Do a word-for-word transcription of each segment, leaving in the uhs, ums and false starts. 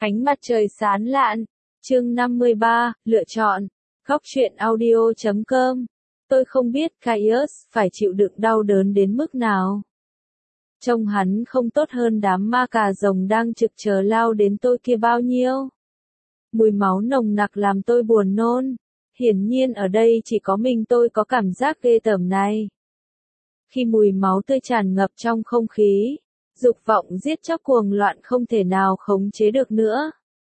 Ánh mặt trời sáng lạn. Chương năm mươi ba, lựa chọn. Góc truyện audio chấm com. Tôi không biết Caius phải chịu đựng đau đớn đến mức nào. Trông hắn không tốt hơn đám ma cà rồng đang trực chờ lao đến tôi kia bao nhiêu. Mùi máu nồng nặc làm tôi buồn nôn. Hiển nhiên ở đây chỉ có mình tôi có cảm giác ghê tởm này. Khi mùi máu tươi tràn ngập trong không khí, dục vọng giết chóc cuồng loạn không thể nào khống chế được nữa.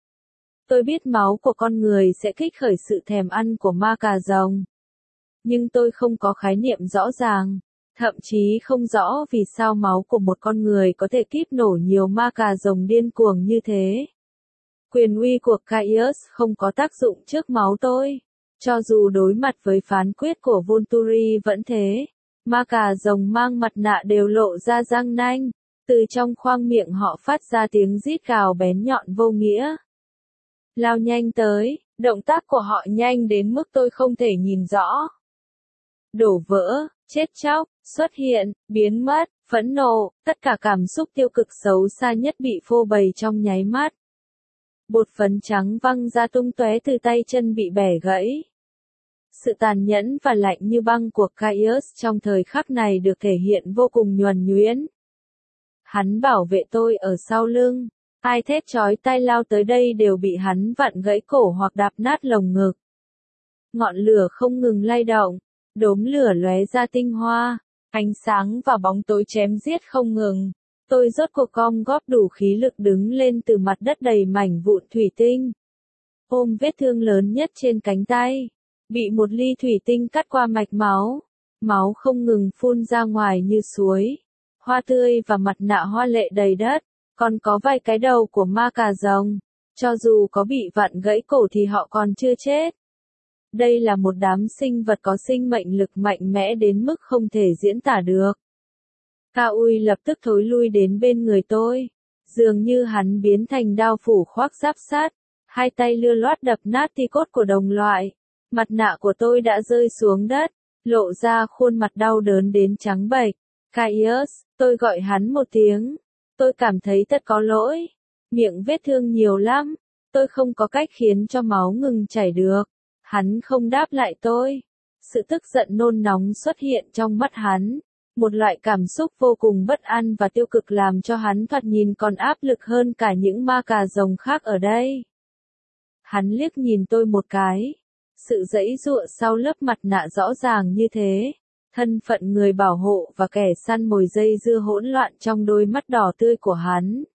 Tôi biết máu của con người sẽ kích khởi sự thèm ăn của ma cà rồng. Nhưng tôi không có khái niệm rõ ràng, thậm chí không rõ vì sao máu của một con người có thể kíp nổ nhiều ma cà rồng điên cuồng như thế. Quyền uy của Caius không có tác dụng trước máu tôi. Cho dù đối mặt với phán quyết của Volturi vẫn thế. Ma cà rồng mang mặt nạ đều lộ ra răng nanh. Từ trong khoang miệng họ phát ra tiếng rít gào bén nhọn vô nghĩa. Lao nhanh tới, động tác của họ nhanh đến mức tôi không thể nhìn rõ. Đổ vỡ, chết chóc, xuất hiện, biến mất, phẫn nộ, tất cả cảm xúc tiêu cực xấu xa nhất bị phô bày trong nháy mắt. Bột phấn trắng văng ra tung tóe từ tay chân bị bẻ gãy. Sự tàn nhẫn và lạnh như băng của Caius trong thời khắc này được thể hiện vô cùng nhuần nhuyễn. Hắn bảo vệ tôi ở sau lưng, ai thét chói tai lao tới đây đều bị hắn vặn gãy cổ hoặc đạp nát lồng ngực. Ngọn lửa không ngừng lay động, đốm lửa lóe ra tinh hoa, ánh sáng và bóng tối chém giết không ngừng. Tôi rốt cuộc gom góp đủ khí lực đứng lên từ mặt đất đầy mảnh vụn thủy tinh. Ôm vết thương lớn nhất trên cánh tay, bị một ly thủy tinh cắt qua mạch máu, máu không ngừng phun ra ngoài như suối. Hoa tươi và mặt nạ hoa lệ đầy đất, còn có vài cái đầu của ma cà rồng. Cho dù có bị vặn gãy cổ thì họ còn chưa chết. Đây là một đám sinh vật có sinh mệnh lực mạnh mẽ đến mức không thể diễn tả được. Cao Uy lập tức thối lui đến bên người tôi. Dường như hắn biến thành đao phủ khoác giáp sát. Hai tay lưa loát đập nát thi cốt của đồng loại. Mặt nạ của tôi đã rơi xuống đất, lộ ra khuôn mặt đau đớn đến trắng bệch. Caius, tôi gọi hắn một tiếng. Tôi cảm thấy thật có lỗi. Miệng vết thương nhiều lắm. Tôi không có cách khiến cho máu ngừng chảy được. Hắn không đáp lại tôi. Sự tức giận nôn nóng xuất hiện trong mắt hắn. Một loại cảm xúc vô cùng bất an và tiêu cực làm cho hắn thoạt nhìn còn áp lực hơn cả những ma cà rồng khác ở đây. Hắn liếc nhìn tôi một cái. Sự giãy giụa sau lớp mặt nạ rõ ràng như thế. Thân phận người bảo hộ và kẻ săn mồi dây dưa hỗn loạn trong đôi mắt đỏ tươi của hắn.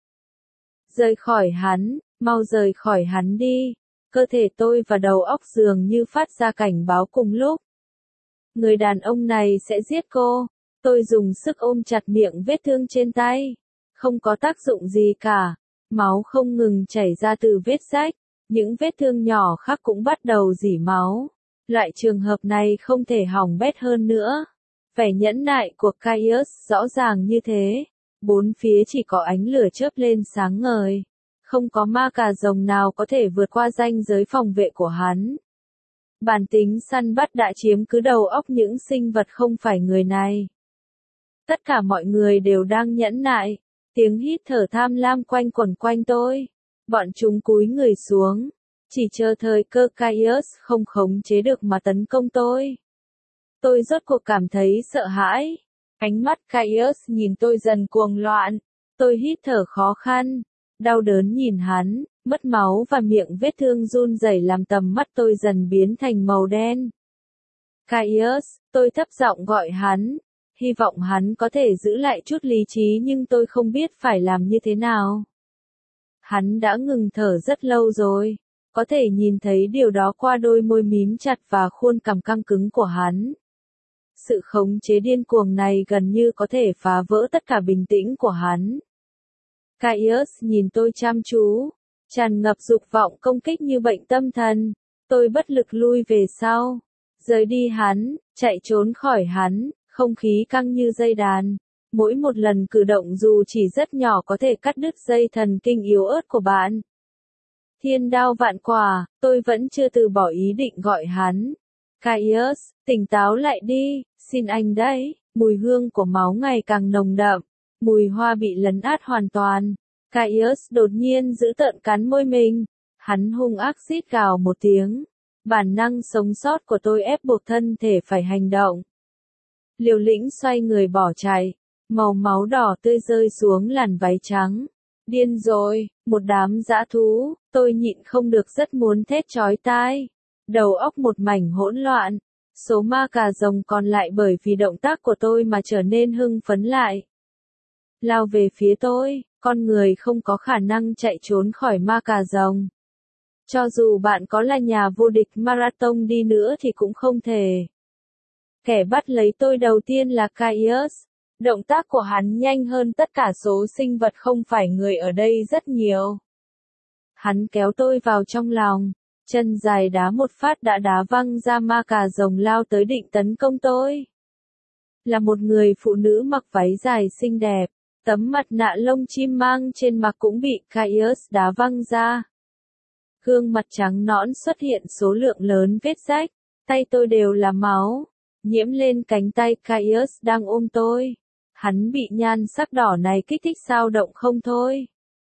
Rời khỏi hắn, mau rời khỏi hắn đi. Cơ thể tôi và đầu óc dường như phát ra cảnh báo cùng lúc. Người đàn ông này sẽ giết cô. Tôi dùng sức ôm chặt miệng vết thương trên tay. Không có tác dụng gì cả. Máu không ngừng chảy ra từ vết rách. Những vết thương nhỏ khác cũng bắt đầu rỉ máu. Loại trường hợp này không thể hỏng bét hơn nữa. Vẻ nhẫn nại của Caius rõ ràng như thế. Bốn phía chỉ có ánh lửa chớp lên sáng ngời. Không có ma cà rồng nào có thể vượt qua ranh giới phòng vệ của hắn. Bản tính săn bắt đã chiếm cứ đầu óc những sinh vật không phải người này. Tất cả mọi người đều đang nhẫn nại. Tiếng hít thở tham lam quanh quẩn quanh tôi. Bọn chúng cúi người xuống. Chỉ chờ thời cơ Caius không khống chế được mà tấn công tôi. Tôi rốt cuộc cảm thấy sợ hãi. Ánh mắt Caius nhìn tôi dần cuồng loạn. Tôi hít thở khó khăn. Đau đớn nhìn hắn, mất máu và miệng vết thương run rẩy làm tầm mắt tôi dần biến thành màu đen. Caius, tôi thấp giọng gọi hắn. Hy vọng hắn có thể giữ lại chút lý trí nhưng tôi không biết phải làm như thế nào. Hắn đã ngừng thở rất lâu rồi. Có thể nhìn thấy điều đó qua đôi môi mím chặt và khuôn cằm căng cứng của hắn. Sự khống chế điên cuồng này gần như có thể phá vỡ tất cả bình tĩnh của hắn. Caius nhìn tôi chăm chú, tràn ngập dục vọng công kích như bệnh tâm thần. Tôi bất lực lui về sau, rời đi hắn, chạy trốn khỏi hắn, không khí căng như dây đàn. Mỗi một lần cử động dù chỉ rất nhỏ có thể cắt đứt dây thần kinh yếu ớt của bạn. Thiên đao vạn quả, tôi vẫn chưa từ bỏ ý định gọi hắn. Caius, tỉnh táo lại đi, xin anh đấy. Mùi hương của máu ngày càng nồng đậm. Mùi hoa bị lấn át hoàn toàn. Caius đột nhiên giữ tợn cắn môi mình. Hắn hung ác rít gào một tiếng. Bản năng sống sót của tôi ép buộc thân thể phải hành động. Liều lĩnh xoay người bỏ chạy. Màu máu đỏ tươi rơi xuống làn váy trắng. Điên rồi, một đám dã thú, tôi nhịn không được rất muốn thét chói tai. Đầu óc một mảnh hỗn loạn. Số ma cà rồng còn lại bởi vì động tác của tôi mà trở nên hưng phấn lại. Lao về phía tôi, con người không có khả năng chạy trốn khỏi ma cà rồng. Cho dù bạn có là nhà vô địch marathon đi nữa thì cũng không thể. Kẻ bắt lấy tôi đầu tiên là Caius. Động tác của hắn nhanh hơn tất cả số sinh vật không phải người ở đây rất nhiều. Hắn kéo tôi vào trong lòng. Chân dài đá một phát đã đá văng ra ma cà rồng lao tới định tấn công tôi. Là một người phụ nữ mặc váy dài xinh đẹp, tấm mặt nạ lông chim mang trên mặt cũng bị Caius đá văng ra. Gương mặt trắng nõn xuất hiện số lượng lớn vết rách, tay tôi đều là máu, nhiễm lên cánh tay Caius đang ôm tôi. Hắn bị nhan sắc đỏ này kích thích sao động không thôi.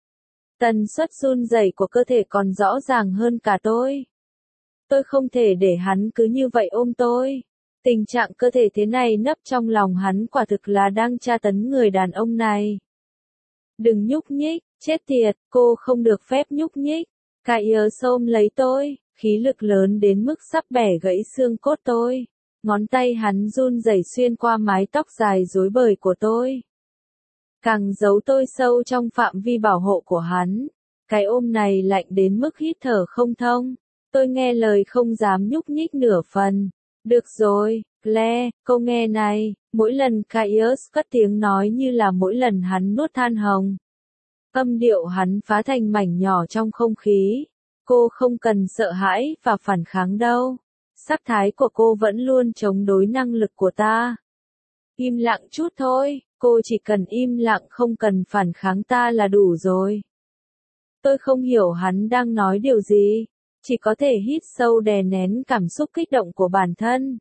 Tần suất run rẩy của cơ thể còn rõ ràng hơn cả tôi. Tôi không thể để hắn cứ như vậy ôm tôi. Tình trạng cơ thể thế này nấp trong lòng hắn quả thực là đang tra tấn người đàn ông này. Đừng nhúc nhích, chết tiệt, cô không được phép nhúc nhích. Caius ôm lấy tôi, khí lực lớn đến mức sắp bẻ gãy xương cốt tôi. Ngón tay hắn run rẩy xuyên qua mái tóc dài rối bời của tôi. Càng giấu tôi sâu trong phạm vi bảo hộ của hắn. Cái ôm này lạnh đến mức hít thở không thông. Tôi nghe lời không dám nhúc nhích nửa phần. Được rồi, Claire, câu nghe này, mỗi lần Caius cất tiếng nói như là mỗi lần hắn nuốt than hồng. Âm điệu hắn phá thành mảnh nhỏ trong không khí. Cô không cần sợ hãi và phản kháng đâu. Sắc thái của cô vẫn luôn chống đối năng lực của ta. Im lặng chút thôi, cô chỉ cần im lặng không cần phản kháng ta là đủ rồi. Tôi không hiểu hắn đang nói điều gì, chỉ có thể hít sâu đè nén cảm xúc kích động của bản thân.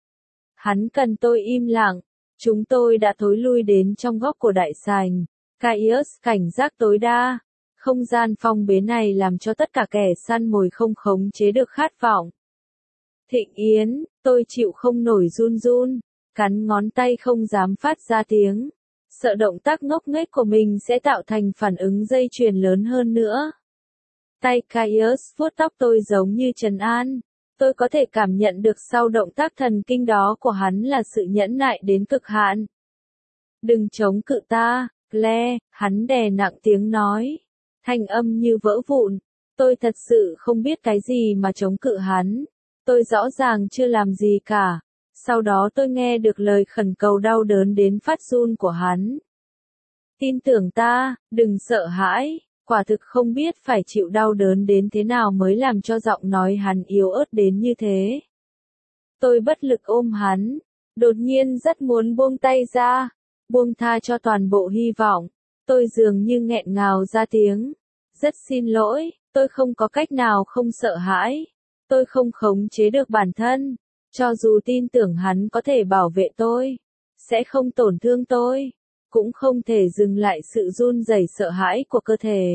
Hắn cần tôi im lặng, chúng tôi đã thối lui đến trong góc của đại sảnh. Caius cảnh giác tối đa, không gian phong bế này làm cho tất cả kẻ săn mồi không khống chế được khát vọng. Thịnh Yến, tôi chịu không nổi run run, cắn ngón tay không dám phát ra tiếng, sợ động tác ngốc nghếch của mình sẽ tạo thành phản ứng dây chuyền lớn hơn nữa. Tay Caius vuốt tóc tôi giống như trấn an, tôi có thể cảm nhận được sau động tác thần kinh đó của hắn là sự nhẫn nại đến cực hạn. Đừng chống cự ta, Claire, hắn đè nặng tiếng nói, thanh âm như vỡ vụn, tôi thật sự không biết cái gì mà chống cự hắn. Tôi rõ ràng chưa làm gì cả. Sau đó tôi nghe được lời khẩn cầu đau đớn đến phát run của hắn. Tin tưởng ta, đừng sợ hãi, quả thực không biết phải chịu đau đớn đến thế nào mới làm cho giọng nói hắn yếu ớt đến như thế. Tôi bất lực ôm hắn, đột nhiên rất muốn buông tay ra, buông tha cho toàn bộ hy vọng. Tôi dường như nghẹn ngào ra tiếng. Rất xin lỗi, tôi không có cách nào không sợ hãi. Tôi không khống chế được bản thân, cho dù tin tưởng hắn có thể bảo vệ tôi, sẽ không tổn thương tôi, cũng không thể dừng lại sự run rẩy sợ hãi của cơ thể.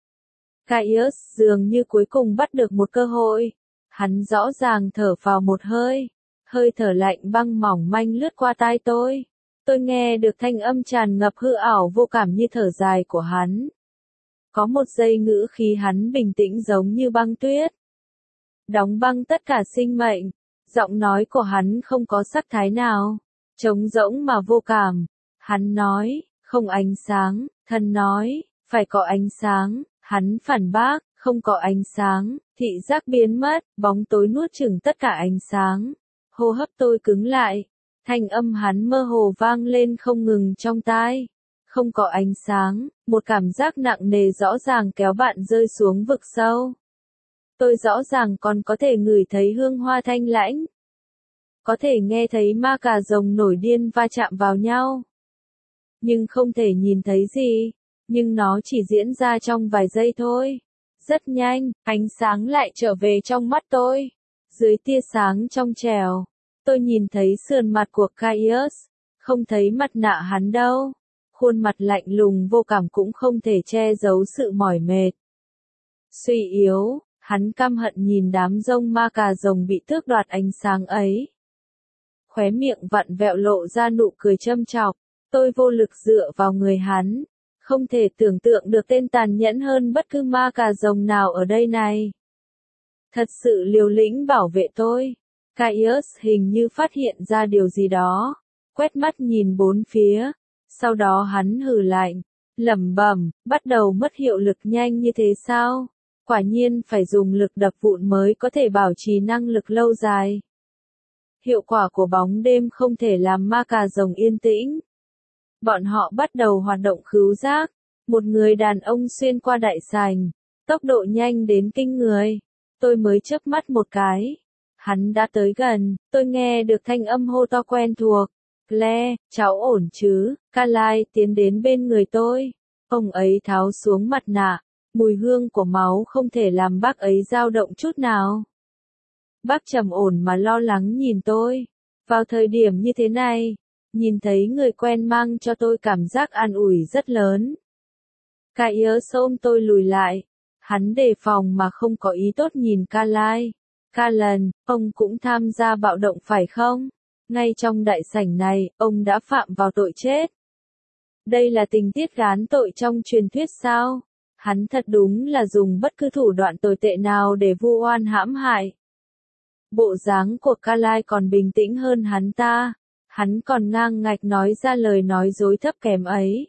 Caius dường như cuối cùng bắt được một cơ hội, hắn rõ ràng thở vào một hơi, hơi thở lạnh băng mỏng manh lướt qua tai tôi. Tôi nghe được thanh âm tràn ngập hư ảo vô cảm như thở dài của hắn. Có một giây ngữ khí hắn bình tĩnh giống như băng tuyết. Đóng băng tất cả sinh mệnh, giọng nói của hắn không có sắc thái nào, trống rỗng mà vô cảm. Hắn nói, không ánh sáng, thần nói, phải có ánh sáng, hắn phản bác, không có ánh sáng, thị giác biến mất, bóng tối nuốt chửng tất cả ánh sáng. Hô hấp tôi cứng lại, thanh âm hắn mơ hồ vang lên không ngừng trong tai. Không có ánh sáng, một cảm giác nặng nề rõ ràng kéo bạn rơi xuống vực sâu. Tôi rõ ràng còn có thể ngửi thấy hương hoa thanh lãnh. Có thể nghe thấy ma cà rồng nổi điên va chạm vào nhau. Nhưng không thể nhìn thấy gì. Nhưng nó chỉ diễn ra trong vài giây thôi. Rất nhanh, ánh sáng lại trở về trong mắt tôi. Dưới tia sáng trong trẻo, tôi nhìn thấy sườn mặt của Caius. Không thấy mặt nạ hắn đâu. khuôn mặt lạnh lùng vô cảm cũng không thể che giấu sự mỏi mệt. Suy yếu, hắn căm hận nhìn đám rông ma cà rồng bị tước đoạt ánh sáng ấy. Khóe miệng vặn vẹo lộ ra nụ cười châm chọc, tôi vô lực dựa vào người hắn. Không thể tưởng tượng được tên tàn nhẫn hơn bất cứ ma cà rồng nào ở đây này. Thật sự liều lĩnh bảo vệ tôi. Caius hình như phát hiện ra điều gì đó, quét mắt nhìn bốn phía, sau đó hắn hừ lạnh, lẩm bẩm, bắt đầu mất hiệu lực nhanh như thế sao? Quả nhiên phải dùng lực đập vụn mới có thể bảo trì năng lực lâu dài. Hiệu quả của bóng đêm không thể làm ma cà rồng yên tĩnh. Bọn họ bắt đầu hoạt động khứu giác, một người đàn ông xuyên qua đại sảnh, tốc độ nhanh đến kinh người. Tôi mới chớp mắt một cái. Hắn đã tới gần, tôi nghe được thanh âm hô to quen thuộc. Claire, cháu ổn chứ? Carlyle tiến đến bên người tôi. Ông ấy tháo xuống mặt nạ, mùi hương của máu không thể làm bác ấy dao động chút nào. Bác trầm ổn mà lo lắng nhìn tôi. Vào thời điểm như thế này, nhìn thấy người quen mang cho tôi cảm giác an ủi rất lớn. Caius ôm tôi lùi lại. Hắn đề phòng mà không có ý tốt nhìn Carlyle. Callan, ông cũng tham gia bạo động phải không? Ngay trong đại sảnh này, ông đã phạm vào tội chết. Đây là tình tiết gán tội trong truyền thuyết sao? Hắn thật đúng là dùng bất cứ thủ đoạn tồi tệ nào để vu oan hãm hại. Bộ dáng của Carlyle còn bình tĩnh hơn hắn ta. Hắn còn ngang ngạch nói ra lời nói dối thấp kém ấy.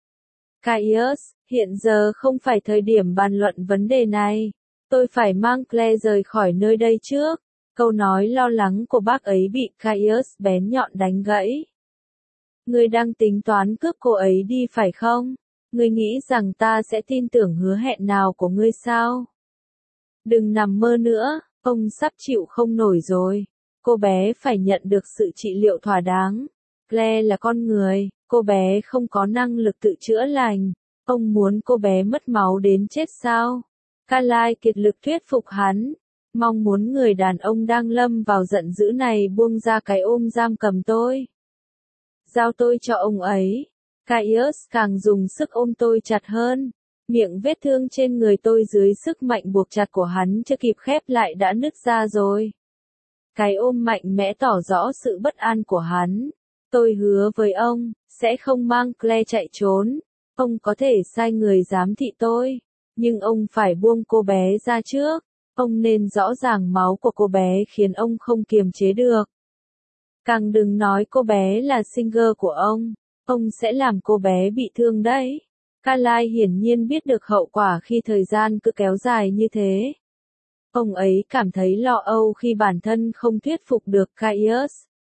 Caius, hiện giờ không phải thời điểm bàn luận vấn đề này. Tôi phải mang Claire rời khỏi nơi đây trước. Câu nói lo lắng của bác ấy bị Caius bén nhọn đánh gãy. Ngươi đang tính toán cướp cô ấy đi phải không? Ngươi nghĩ rằng ta sẽ tin tưởng hứa hẹn nào của ngươi sao? Đừng nằm mơ nữa, ông sắp chịu không nổi rồi. Cô bé phải nhận được sự trị liệu thỏa đáng. Claire là con người, cô bé không có năng lực tự chữa lành. Ông muốn cô bé mất máu đến chết sao? Carlyle kiệt lực thuyết phục hắn, mong muốn người đàn ông đang lâm vào giận dữ này buông ra cái ôm giam cầm tôi. Giao tôi cho ông ấy. Caius càng dùng sức ôm tôi chặt hơn. Miệng vết thương trên người tôi dưới sức mạnh buộc chặt của hắn chưa kịp khép lại đã nứt ra rồi. Cái ôm mạnh mẽ tỏ rõ sự bất an của hắn. Tôi hứa với ông, sẽ không mang Claire chạy trốn. Ông có thể sai người giám thị tôi. Nhưng ông phải buông cô bé ra trước. Ông nên rõ ràng máu của cô bé khiến ông không kiềm chế được. Càng đừng nói cô bé là singer của ông. Ông sẽ làm cô bé bị thương đấy. Carlyle hiển nhiên biết được hậu quả khi thời gian cứ kéo dài như thế. Ông ấy cảm thấy lo âu khi bản thân không thuyết phục được Caius.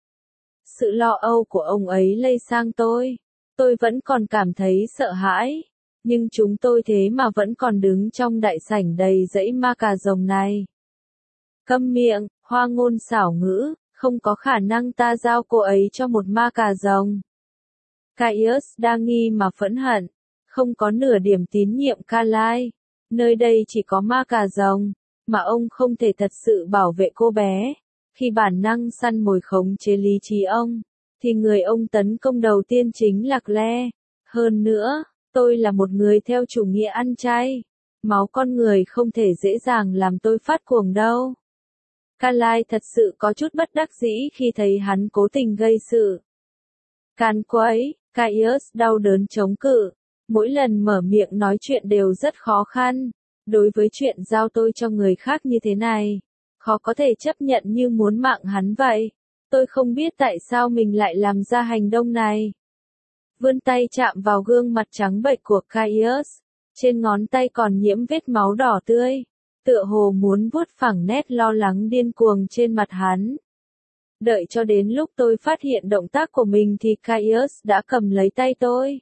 Sự lo âu của ông ấy lây sang tôi. Tôi vẫn còn cảm thấy sợ hãi. Nhưng chúng tôi thế mà vẫn còn đứng trong đại sảnh đầy dãy ma cà rồng này. Câm miệng, hoa ngôn xảo ngữ, không có khả năng ta giao cô ấy cho một ma cà rồng. Caius đa nghi mà phẫn hận, không có nửa điểm tín nhiệm Carlyle. Nơi đây chỉ có ma cà rồng, mà ông không thể thật sự bảo vệ cô bé. Khi bản năng săn mồi khống chế lý trí ông, thì người ông tấn công đầu tiên chính là Claire. Hơn nữa, tôi là một người theo chủ nghĩa ăn chay. Máu con người không thể dễ dàng làm tôi phát cuồng đâu. Carlyle thật sự có chút bất đắc dĩ khi thấy hắn cố tình gây sự. Can quấy, Caius đau đớn chống cự. Mỗi lần mở miệng nói chuyện đều rất khó khăn. Đối với chuyện giao tôi cho người khác như thế này, khó có thể chấp nhận như muốn mạng hắn vậy. Tôi không biết tại sao mình lại làm ra hành động này. Vươn tay chạm vào gương mặt trắng bệch của Caius. Trên ngón tay còn nhiễm vết máu đỏ tươi. Tựa hồ muốn vuốt phẳng nét lo lắng điên cuồng trên mặt hắn. Đợi cho đến lúc tôi phát hiện động tác của mình thì Caius đã cầm lấy tay tôi.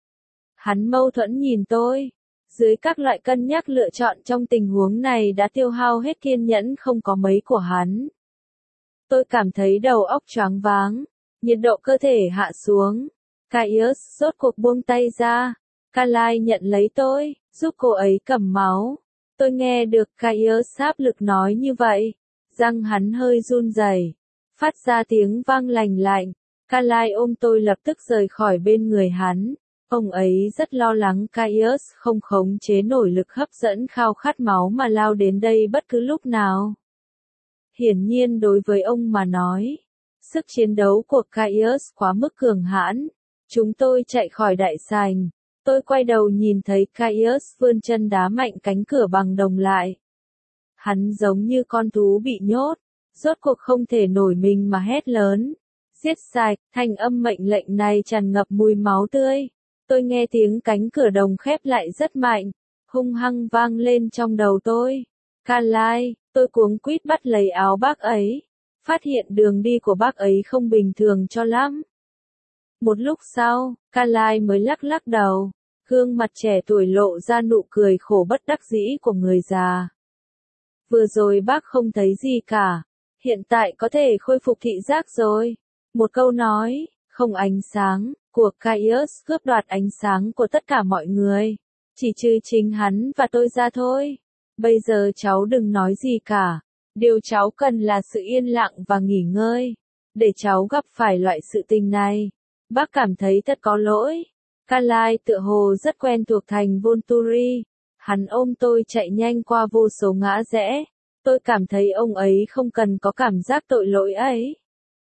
Hắn mâu thuẫn nhìn tôi. Dưới các loại cân nhắc lựa chọn trong tình huống này đã tiêu hao hết kiên nhẫn không có mấy của hắn. Tôi cảm thấy đầu óc choáng váng. Nhiệt độ cơ thể hạ xuống. Caius rốt cuộc buông tay ra. Carlyle nhận lấy tôi, giúp cô ấy cầm máu. Tôi nghe được Caius áp lực nói như vậy. Răng hắn hơi run rẩy, phát ra tiếng vang lành lạnh. Carlyle ôm tôi lập tức rời khỏi bên người hắn. Ông ấy rất lo lắng Caius không khống chế nổi lực hấp dẫn khao khát máu mà lao đến đây bất cứ lúc nào. Hiển nhiên đối với ông mà nói, sức chiến đấu của Caius quá mức cường hãn. Chúng tôi chạy khỏi đại sảnh. Tôi quay đầu nhìn thấy Caius vươn chân đá mạnh cánh cửa bằng đồng lại. Hắn giống như con thú bị nhốt, rốt cuộc không thể nổi mình mà hét lớn. Giết sạch, thanh âm mệnh lệnh này tràn ngập mùi máu tươi. Tôi nghe tiếng cánh cửa đồng khép lại rất mạnh, hung hăng vang lên trong đầu tôi. Carlyle, tôi cuống quýt bắt lấy áo bác ấy, phát hiện đường đi của bác ấy không bình thường cho lắm. Một lúc sau, Carlyle mới lắc lắc đầu, gương mặt trẻ tuổi lộ ra nụ cười khổ bất đắc dĩ của người già. Vừa rồi bác không thấy gì cả, hiện tại có thể khôi phục thị giác rồi. Một câu nói, không ánh sáng, của Caius cướp đoạt ánh sáng của tất cả mọi người, chỉ trừ chính hắn và tôi ra thôi. Bây giờ cháu đừng nói gì cả, điều cháu cần là sự yên lặng và nghỉ ngơi, để cháu gặp phải loại sự tình này. Bác cảm thấy thật có lỗi. Carlyle tựa hồ rất quen thuộc thành Volturi. Hắn ôm tôi chạy nhanh qua vô số ngã rẽ. Tôi cảm thấy ông ấy không cần có cảm giác tội lỗi ấy.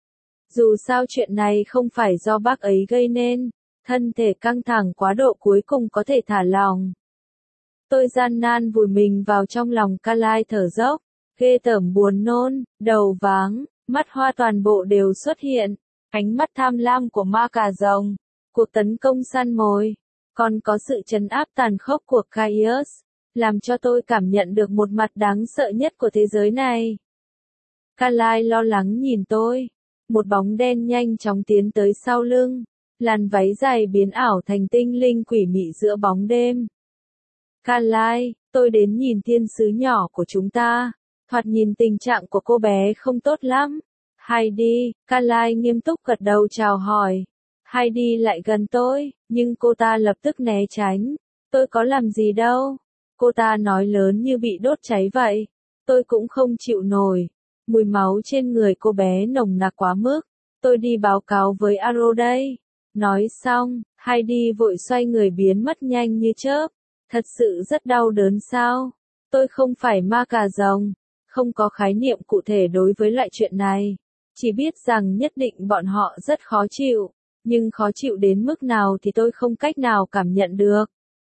Dù sao chuyện này không phải do bác ấy gây nên, thân thể căng thẳng quá độ cuối cùng có thể thả lỏng. Tôi gian nan vùi mình vào trong lòng Carlyle thở dốc, ghê tởm buồn nôn, đầu váng, mắt hoa toàn bộ đều xuất hiện, ánh mắt tham lam của ma cà rồng, cuộc tấn công săn mồi, còn có sự trấn áp tàn khốc của Caius, làm cho tôi cảm nhận được một mặt đáng sợ nhất của thế giới này. Carlyle lo lắng nhìn tôi. Một bóng đen nhanh chóng tiến tới sau lưng, làn váy dài biến ảo thành tinh linh quỷ mị giữa bóng đêm. Carlyle, tôi đến nhìn thiên sứ nhỏ của chúng ta, thoạt nhìn tình trạng của cô bé không tốt lắm. Heidi, Carlyle nghiêm túc gật đầu chào hỏi. Heidi lại gần tôi, nhưng cô ta lập tức né tránh. Tôi có làm gì đâu. Cô ta nói lớn như bị đốt cháy vậy. Tôi cũng không chịu nổi. Mùi máu trên người cô bé nồng nặc quá mức. Tôi đi báo cáo với Arrow đây. Nói xong, Heidi vội xoay người biến mất nhanh như chớp. Thật sự rất đau đớn sao? Tôi không phải ma cà rồng. Không có khái niệm cụ thể đối với loại chuyện này. Chỉ biết rằng nhất định bọn họ rất khó chịu. Nhưng khó chịu đến mức nào thì tôi không cách nào cảm nhận được.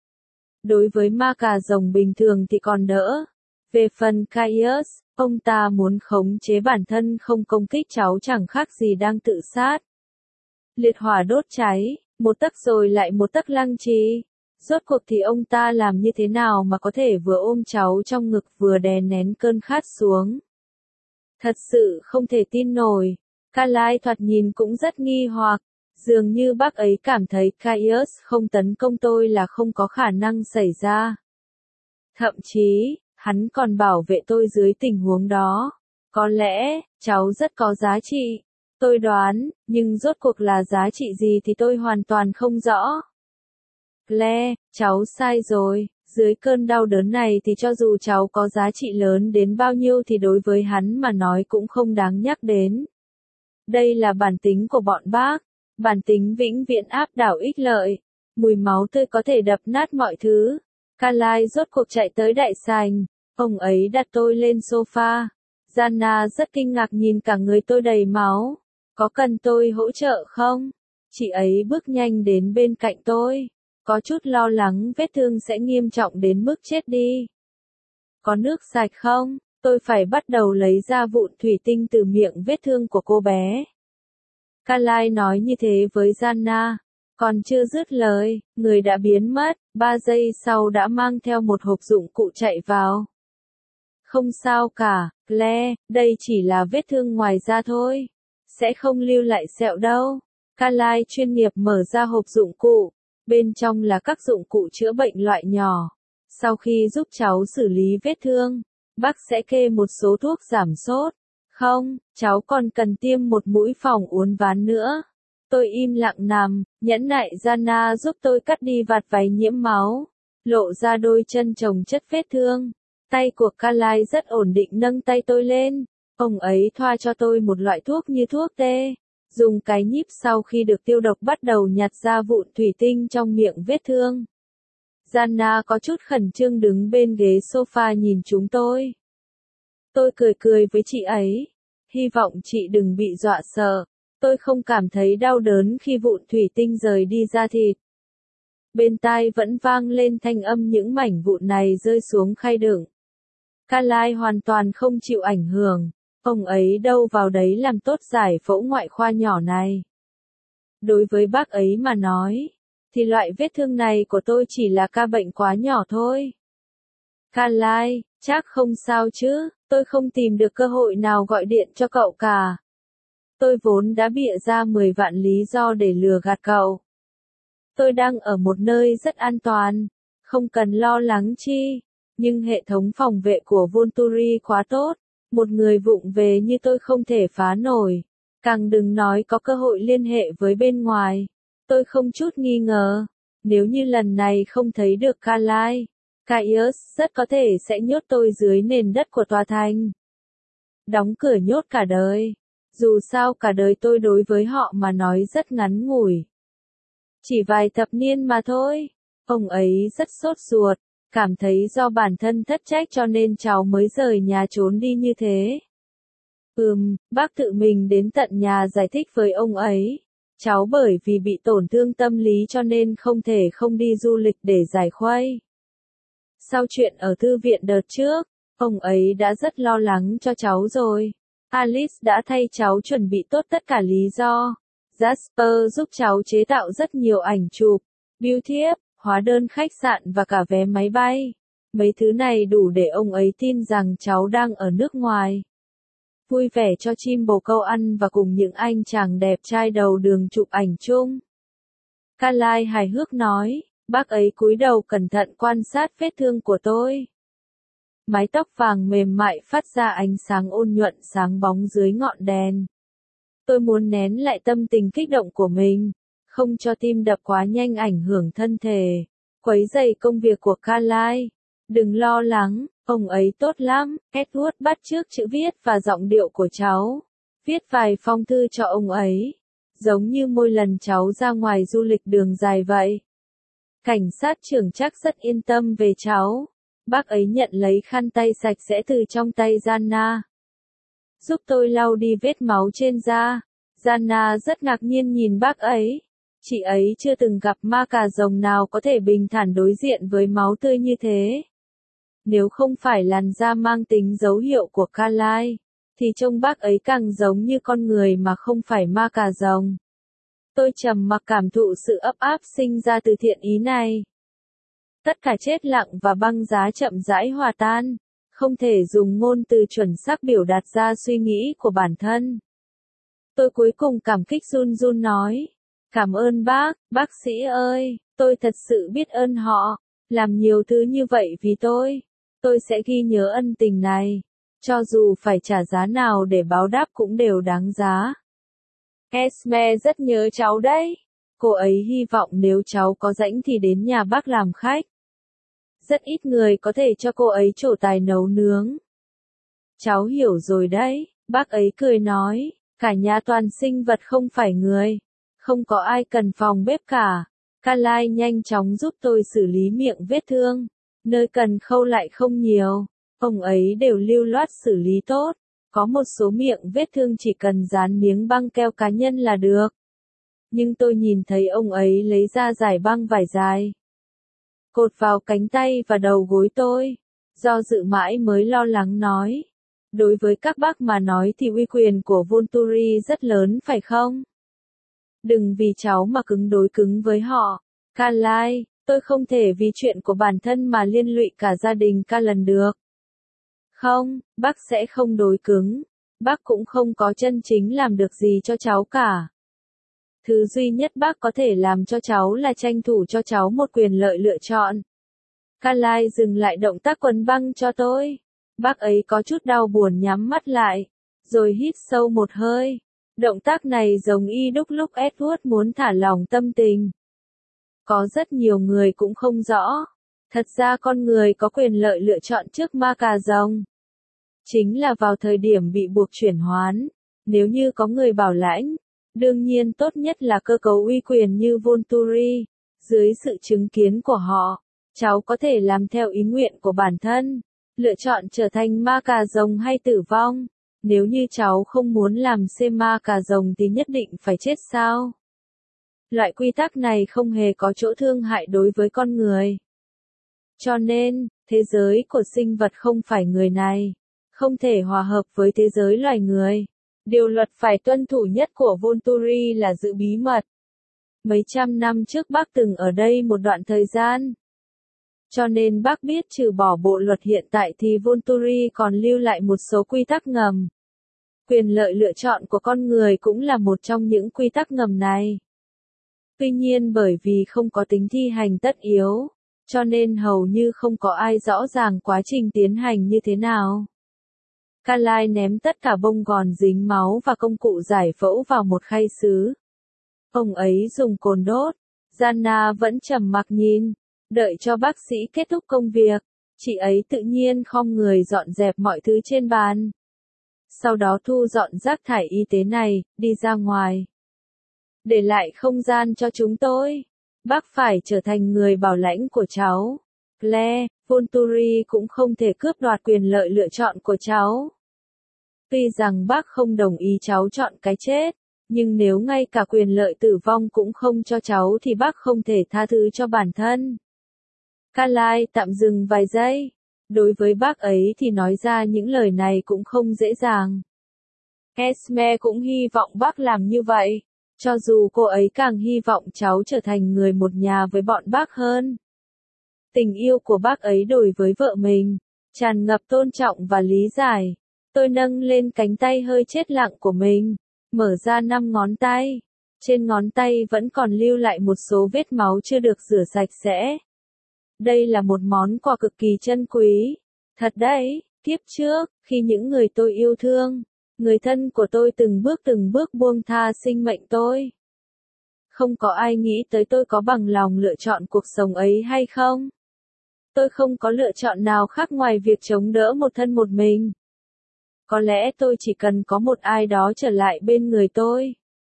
Đối với ma cà rồng bình thường thì còn đỡ. Về phần Caius, ông ta muốn khống chế bản thân không công kích cháu chẳng khác gì đang tự sát. Liệt hỏa đốt cháy, một tấc rồi lại một tấc lăng trì. Rốt cuộc thì ông ta làm như thế nào mà có thể vừa ôm cháu trong ngực vừa đè nén cơn khát xuống. Thật sự không thể tin nổi. Carlyle thoạt nhìn cũng rất nghi hoặc. Dường như bác ấy cảm thấy Caius không tấn công tôi là không có khả năng xảy ra. Thậm chí, hắn còn bảo vệ tôi dưới tình huống đó. Có lẽ, cháu rất có giá trị. Tôi đoán, nhưng rốt cuộc là giá trị gì thì tôi hoàn toàn không rõ. Claire, cháu sai rồi. Dưới cơn đau đớn này thì cho dù cháu có giá trị lớn đến bao nhiêu thì đối với hắn mà nói cũng không đáng nhắc đến. Đây là bản tính của bọn bác. Bản tính vĩnh viễn áp đảo ích lợi. Mùi máu tươi có thể đập nát mọi thứ. Carlyle rốt cuộc chạy tới đại sảnh. Ông ấy đặt tôi lên sofa. Gianna rất kinh ngạc nhìn cả người tôi đầy máu. Có cần tôi hỗ trợ không? Chị ấy bước nhanh đến bên cạnh tôi. Có chút lo lắng vết thương sẽ nghiêm trọng đến mức chết đi. Có nước sạch không? Tôi phải bắt đầu lấy ra vụn thủy tinh từ miệng vết thương của cô bé. Carlyle nói như thế với Gianna. Còn chưa dứt lời, người đã biến mất, ba giây sau đã mang theo một hộp dụng cụ chạy vào. Không sao cả, Claire, đây chỉ là vết thương ngoài da thôi. Sẽ không lưu lại sẹo đâu. Carlyle chuyên nghiệp mở ra hộp dụng cụ. Bên trong là các dụng cụ chữa bệnh loại nhỏ. Sau khi giúp cháu xử lý vết thương, bác sẽ kê một số thuốc giảm sốt. Không, cháu còn cần tiêm một mũi phòng uốn ván nữa. Tôi im lặng nằm, nhẫn nại Gianna giúp tôi cắt đi vạt váy nhiễm máu, lộ ra đôi chân chồng chất vết thương. Tay của Carlyle rất ổn định nâng tay tôi lên. Ông ấy thoa cho tôi một loại thuốc như thuốc tê, Dùng cái nhíp sau khi được tiêu độc bắt đầu nhặt ra vụn thủy tinh trong miệng vết thương. Gianna có chút khẩn trương đứng bên ghế sofa nhìn chúng tôi. Tôi cười cười với chị ấy. Hy vọng chị đừng bị dọa sợ. Tôi không cảm thấy đau đớn khi vụn thủy tinh rời đi da thịt. Bên tai vẫn vang lên thanh âm những mảnh vụn này rơi xuống khay đựng. Carly hoàn toàn không chịu ảnh hưởng. Ông ấy đâu vào đấy làm tốt giải phẫu ngoại khoa nhỏ này. Đối với bác ấy mà nói, thì loại vết thương này của tôi chỉ là ca bệnh quá nhỏ thôi. Carly, chắc không sao chứ, tôi không tìm được cơ hội nào gọi điện cho cậu cả. Tôi vốn đã bịa ra mười vạn lý do để lừa gạt cậu. Tôi đang ở một nơi rất an toàn, không cần lo lắng chi, nhưng hệ thống phòng vệ của Volturi quá tốt, một người vụng về như tôi không thể phá nổi, càng đừng nói có cơ hội liên hệ với bên ngoài. Tôi không chút nghi ngờ, nếu như lần này không thấy được Carly, Caius rất có thể sẽ nhốt tôi dưới nền đất của tòa thành. Đóng cửa nhốt cả đời. Dù sao cả đời tôi đối với họ mà nói rất ngắn ngủi. Chỉ vài thập niên mà thôi. Ông ấy rất sốt ruột, cảm thấy do bản thân thất trách cho nên cháu mới rời nhà trốn đi như thế. Ừm, bác tự mình đến tận nhà giải thích với ông ấy. Cháu bởi vì bị tổn thương tâm lý cho nên không thể không đi du lịch để giải khuây. Sau chuyện ở thư viện đợt trước, ông ấy đã rất lo lắng cho cháu rồi. Alice đã thay cháu chuẩn bị tốt tất cả lý do. Jasper giúp cháu chế tạo rất nhiều ảnh chụp, bưu thiếp, hóa đơn khách sạn và cả vé máy bay. Mấy thứ này đủ để ông ấy tin rằng cháu đang ở nước ngoài. Vui vẻ cho chim bồ câu ăn và cùng những anh chàng đẹp trai đầu đường chụp ảnh chung. Carly hài hước nói, bác ấy cúi đầu cẩn thận quan sát vết thương của tôi. Mái tóc vàng mềm mại phát ra ánh sáng ôn nhuận sáng bóng dưới ngọn đèn. Tôi muốn nén lại tâm tình kích động của mình, không cho tim đập quá nhanh ảnh hưởng thân thể, quấy rầy công việc của Carly. Đừng lo lắng, ông ấy tốt lắm. Edward bắt chước chữ viết và giọng điệu của cháu. Viết vài phong thư cho ông ấy, giống như mỗi lần cháu ra ngoài du lịch đường dài vậy. Cảnh sát trưởng chắc rất yên tâm về cháu. Bác ấy nhận lấy khăn tay sạch sẽ từ trong tay Gianna. Giúp tôi lau đi vết máu trên da. Gianna rất ngạc nhiên nhìn bác ấy. Chị ấy chưa từng gặp ma cà rồng nào có thể bình thản đối diện với máu tươi như thế. Nếu không phải làn da mang tính dấu hiệu của Carly, thì trông bác ấy càng giống như con người mà không phải ma cà rồng. Tôi trầm mặc cảm thụ sự ấp áp sinh ra từ thiện ý này. Tất cả chết lặng và băng giá chậm rãi hòa tan, không thể dùng ngôn từ chuẩn xác biểu đạt ra suy nghĩ của bản thân. Tôi cuối cùng cảm kích run run nói, cảm ơn bác, bác sĩ ơi, tôi thật sự biết ơn họ, làm nhiều thứ như vậy vì tôi. Tôi sẽ ghi nhớ ân tình này, cho dù phải trả giá nào để báo đáp cũng đều đáng giá. Esme rất nhớ cháu đấy. Cô ấy hy vọng nếu cháu có rảnh thì đến nhà bác làm khách. Rất ít người có thể cho cô ấy trổ tài nấu nướng. Cháu hiểu rồi đấy, bác ấy cười nói, cả nhà toàn sinh vật không phải người. Không có ai cần phòng bếp cả. Carly nhanh chóng giúp tôi xử lý miệng vết thương. Nơi cần khâu lại không nhiều. Ông ấy đều lưu loát xử lý tốt. Có một số miệng vết thương chỉ cần dán miếng băng keo cá nhân là được. Nhưng tôi nhìn thấy ông ấy lấy ra dải băng vải dài. Cột vào cánh tay và đầu gối tôi. Do dự mãi mới lo lắng nói. Đối với các bác mà nói thì uy quyền của Volturi rất lớn phải không? Đừng vì cháu mà cứng đối cứng với họ. Carly, tôi không thể vì chuyện của bản thân mà liên lụy cả gia đình ca lần được. Không, bác sẽ không đối cứng. Bác cũng không có chân chính làm được gì cho cháu cả. Thứ duy nhất bác có thể làm cho cháu là tranh thủ cho cháu một quyền lợi lựa chọn. Carly dừng lại động tác quấn băng cho tôi. Bác ấy có chút đau buồn nhắm mắt lại, rồi hít sâu một hơi. Động tác này giống y đúc lúc Edward muốn thả lỏng tâm tình. Có rất nhiều người cũng không rõ. Thật ra con người có quyền lợi lựa chọn trước ma cà rồng. Chính là vào thời điểm bị buộc chuyển hoán. Nếu như có người bảo lãnh, Đương nhiên tốt nhất là cơ cấu uy quyền như Volturi. Dưới sự chứng kiến của họ, cháu có thể làm theo ý nguyện của bản thân, lựa chọn trở thành ma cà rồng hay tử vong. Nếu như cháu không muốn làm xem ma cà rồng thì nhất định phải chết sao? Loại quy tắc này không hề có chỗ thương hại đối với con người. Cho nên, thế giới của sinh vật không phải người này, không thể hòa hợp với thế giới loài người. Điều luật phải tuân thủ nhất của Volturi là giữ bí mật. Mấy trăm năm trước bác từng ở đây một đoạn thời gian. Cho nên bác biết trừ bỏ bộ luật hiện tại thì Volturi còn lưu lại một số quy tắc ngầm. Quyền lợi lựa chọn của con người cũng là một trong những quy tắc ngầm này. Tuy nhiên bởi vì không có tính thi hành tất yếu, cho nên hầu như không có ai rõ ràng quá trình tiến hành như thế nào. Carlyle ném tất cả bông gòn dính máu và công cụ giải phẫu vào một khay sứ. Ông ấy dùng cồn đốt. Gianna vẫn trầm mặc nhìn, đợi cho bác sĩ kết thúc công việc. Chị ấy tự nhiên khom người dọn dẹp mọi thứ trên bàn. Sau đó thu dọn rác thải y tế này, đi ra ngoài. Để lại không gian cho chúng tôi. Bác phải trở thành người bảo lãnh của cháu. Claire, Volturi cũng không thể cướp đoạt quyền lợi lựa chọn của cháu. Tuy rằng bác không đồng ý cháu chọn cái chết, nhưng nếu ngay cả quyền lợi tử vong cũng không cho cháu thì bác không thể tha thứ cho bản thân. Carlyle tạm dừng vài giây. Đối với bác ấy thì nói ra những lời này cũng không dễ dàng. Esme cũng hy vọng bác làm như vậy, cho dù cô ấy càng hy vọng cháu trở thành người một nhà với bọn bác hơn. Tình yêu của bác ấy đối với vợ mình, tràn ngập tôn trọng và lý giải. Tôi nâng lên cánh tay hơi chết lặng của mình, mở ra năm ngón tay. Trên ngón tay vẫn còn lưu lại một số vết máu chưa được rửa sạch sẽ. Đây là một món quà cực kỳ chân quý. Thật đấy, kiếp trước, khi những người tôi yêu thương, người thân của tôi từng bước từng bước buông tha sinh mệnh tôi. Không có ai nghĩ tới tôi có bằng lòng lựa chọn cuộc sống ấy hay không. Tôi không có lựa chọn nào khác ngoài việc chống đỡ một thân một mình. Có lẽ tôi chỉ cần có một ai đó trở lại bên người tôi.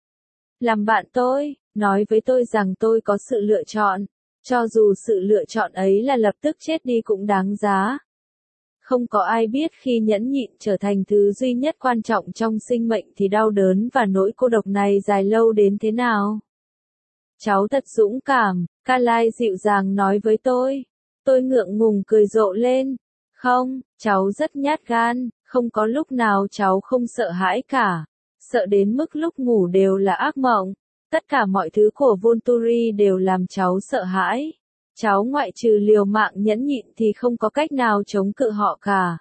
Làm bạn tôi, nói với tôi rằng tôi có sự lựa chọn, cho dù sự lựa chọn ấy là lập tức chết đi cũng đáng giá. Không có ai biết khi nhẫn nhịn trở thành thứ duy nhất quan trọng trong sinh mệnh thì đau đớn và nỗi cô độc này dài lâu đến thế nào. Cháu thật dũng cảm, Carlyle dịu dàng nói với tôi. Tôi ngượng ngùng cười rộ lên. Không, cháu rất nhát gan, không có lúc nào cháu không sợ hãi cả. Sợ đến mức lúc ngủ đều là ác mộng. Tất cả mọi thứ của Volturi đều làm cháu sợ hãi. Cháu ngoại trừ liều mạng nhẫn nhịn thì không có cách nào chống cự họ cả.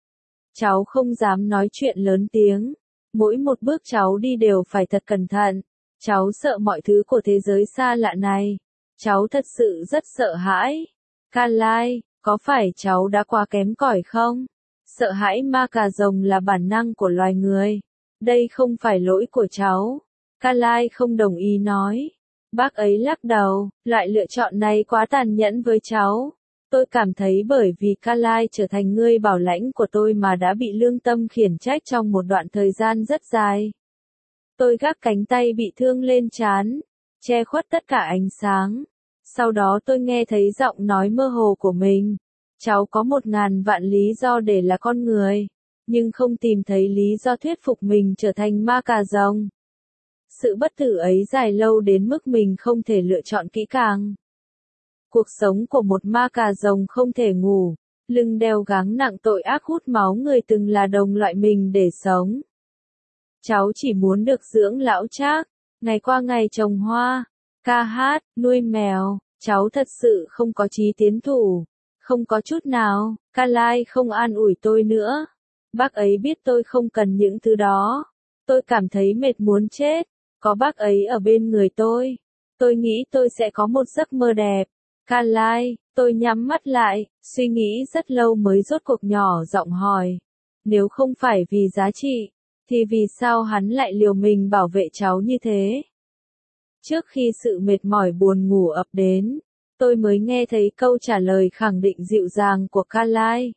Cháu không dám nói chuyện lớn tiếng. Mỗi một bước cháu đi đều phải thật cẩn thận. Cháu sợ mọi thứ của thế giới xa lạ này. Cháu thật sự rất sợ hãi. Carlyle, có phải cháu đã quá kém cỏi không? Sợ hãi ma cà rồng là bản năng của loài người. Đây không phải lỗi của cháu. Carlyle không đồng ý nói. Bác ấy lắc đầu, loại lựa chọn này quá tàn nhẫn với cháu. Tôi cảm thấy bởi vì Carlyle trở thành người bảo lãnh của tôi mà đã bị lương tâm khiển trách trong một đoạn thời gian rất dài. Tôi gác cánh tay bị thương lên trán, che khuất tất cả ánh sáng. Sau đó tôi nghe thấy giọng nói mơ hồ của mình. Cháu có một ngàn vạn lý do để là con người, nhưng không tìm thấy lý do thuyết phục mình trở thành ma cà rồng. Sự bất tử ấy dài lâu đến mức mình không thể lựa chọn kỹ càng. Cuộc sống của một ma cà rồng không thể ngủ, lưng đeo gánh nặng tội ác hút máu người từng là đồng loại mình để sống. Cháu chỉ muốn được dưỡng lão trác, ngày qua ngày trồng hoa, ca hát, nuôi mèo. Cháu thật sự không có chí tiến thủ. Không có chút nào. Carlyle không an ủi tôi nữa. Bác ấy biết tôi không cần những thứ đó. Tôi cảm thấy mệt muốn chết. Có bác ấy ở bên người tôi, tôi nghĩ tôi sẽ có một giấc mơ đẹp. Carlyle, tôi nhắm mắt lại, suy nghĩ rất lâu mới rốt cuộc nhỏ giọng hỏi. Nếu không phải vì giá trị, thì vì sao hắn lại liều mình bảo vệ cháu như thế? Trước khi sự mệt mỏi buồn ngủ ập đến, tôi mới nghe thấy câu trả lời khẳng định dịu dàng của Carlyle.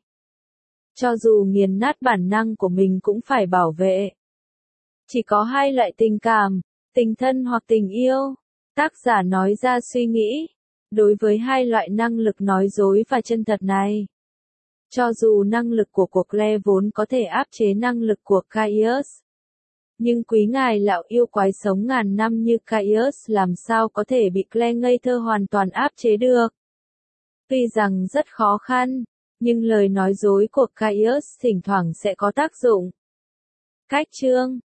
Cho dù nghiền nát bản năng của mình cũng phải bảo vệ. Chỉ có hai loại tình cảm, Tình thân hoặc tình yêu. Tác giả nói ra suy nghĩ. Đối với hai loại năng lực nói dối và chân thật này. Cho dù năng lực của cuộc Claire vốn có thể áp chế năng lực của Caius. Nhưng quý ngài lão yêu quái sống ngàn năm như Caius làm sao có thể bị Claire ngây thơ hoàn toàn áp chế được. Tuy rằng rất khó khăn, nhưng lời nói dối của Caius thỉnh thoảng sẽ có tác dụng. Cách chương